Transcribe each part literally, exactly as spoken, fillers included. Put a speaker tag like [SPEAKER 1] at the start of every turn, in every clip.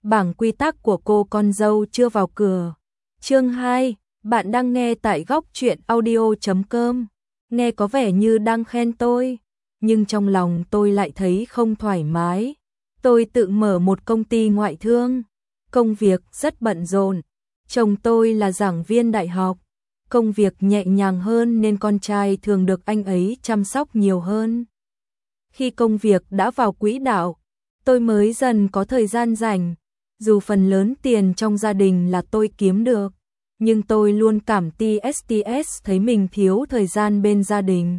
[SPEAKER 1] bảng quy tắc của cô con dâu chưa vào cửa. Chương hai, bạn đang nghe tại góc truyện audio chấm com. Nghe có vẻ như đang khen tôi, nhưng trong lòng tôi lại thấy không thoải mái. Tôi tự mở một công ty ngoại thương, công việc rất bận rộn. Chồng tôi là giảng viên đại học, công việc nhẹ nhàng hơn nên con trai thường được anh ấy chăm sóc nhiều hơn. Khi công việc đã vào quỹ đạo, tôi mới dần có thời gian rảnh. Dù phần lớn tiền trong gia đình là tôi kiếm được, nhưng tôi luôn cảm tê ét tê ét thấy mình thiếu thời gian bên gia đình,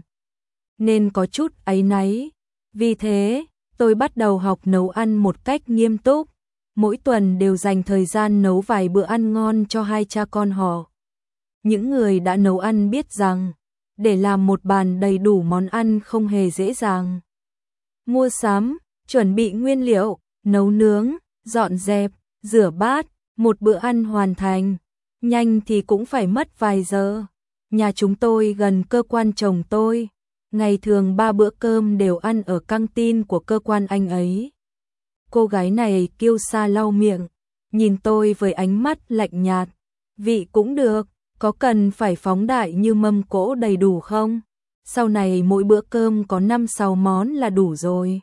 [SPEAKER 1] nên có chút áy náy. Vì thế, tôi bắt đầu học nấu ăn một cách nghiêm túc. Mỗi tuần đều dành thời gian nấu vài bữa ăn ngon cho hai cha con họ. Những người đã nấu ăn biết rằng, để làm một bàn đầy đủ món ăn không hề dễ dàng. Mua sắm, chuẩn bị nguyên liệu, nấu nướng, dọn dẹp, rửa bát, một bữa ăn hoàn thành, nhanh thì cũng phải mất vài giờ. Nhà chúng tôi gần cơ quan chồng tôi, ngày thường ba bữa cơm đều ăn ở căng tin của cơ quan anh ấy. Cô gái này kiêu sa lau miệng, nhìn tôi với ánh mắt lạnh nhạt. Vị cũng được, có cần phải phóng đại như mâm cỗ đầy đủ không? Sau này mỗi bữa cơm có năm sáu món là đủ rồi.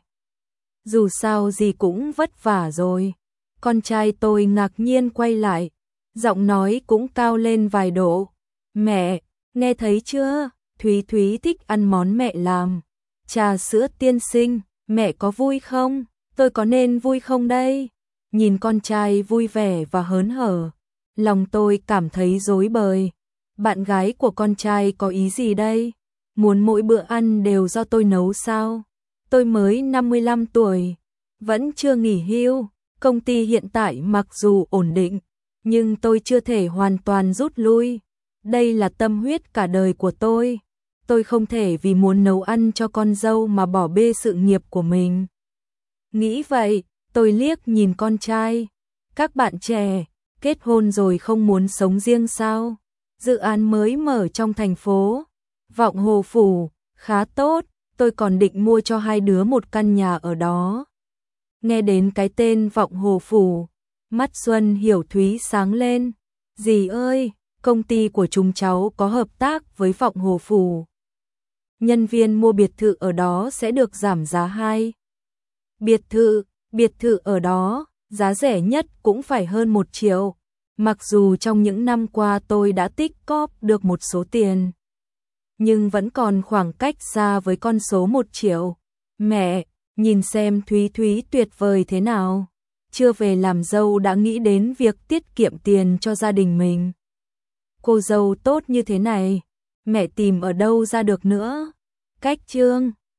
[SPEAKER 1] Dù sao gì cũng vất vả rồi. Con trai tôi ngạc nhiên quay lại, giọng nói cũng cao lên vài độ. Mẹ, nghe thấy chưa? Thúy Thúy thích ăn món mẹ làm. Trà sữa tiên sinh, mẹ có vui không? Tôi có nên vui không đây? Nhìn con trai vui vẻ và hớn hở, lòng tôi cảm thấy rối bời. Bạn gái của con trai có ý gì đây? Muốn mỗi bữa ăn đều do tôi nấu sao? Tôi mới năm mươi lăm tuổi, vẫn chưa nghỉ hưu. Công ty hiện tại mặc dù ổn định, nhưng tôi chưa thể hoàn toàn rút lui. Đây là tâm huyết cả đời của tôi. Tôi không thể vì muốn nấu ăn cho con dâu mà bỏ bê sự nghiệp của mình. Nghĩ vậy, tôi liếc nhìn con trai. Các bạn trẻ, kết hôn rồi không muốn sống riêng sao? Dự án mới mở trong thành phố, Vọng Hồ Phủ, khá tốt. Tôi còn định mua cho hai đứa một căn nhà ở đó. Nghe đến cái tên Vọng Hồ Phủ, mắt Xuân Hiểu Thúy sáng lên. Dì ơi, công ty của chúng cháu có hợp tác với Vọng Hồ Phủ. Nhân viên mua biệt thự ở đó sẽ được giảm giá hai. Biệt thự, biệt thự ở đó, giá rẻ nhất cũng phải hơn một triệu. Mặc dù trong những năm qua tôi đã tích cóp được một số tiền, nhưng vẫn còn khoảng cách xa với con số một triệu. Mẹ, nhìn xem Thúy Thúy tuyệt vời thế nào. Chưa về làm dâu đã nghĩ đến việc tiết kiệm tiền cho gia đình mình. Cô dâu tốt như thế này, mẹ tìm ở đâu ra được nữa? Cách Trương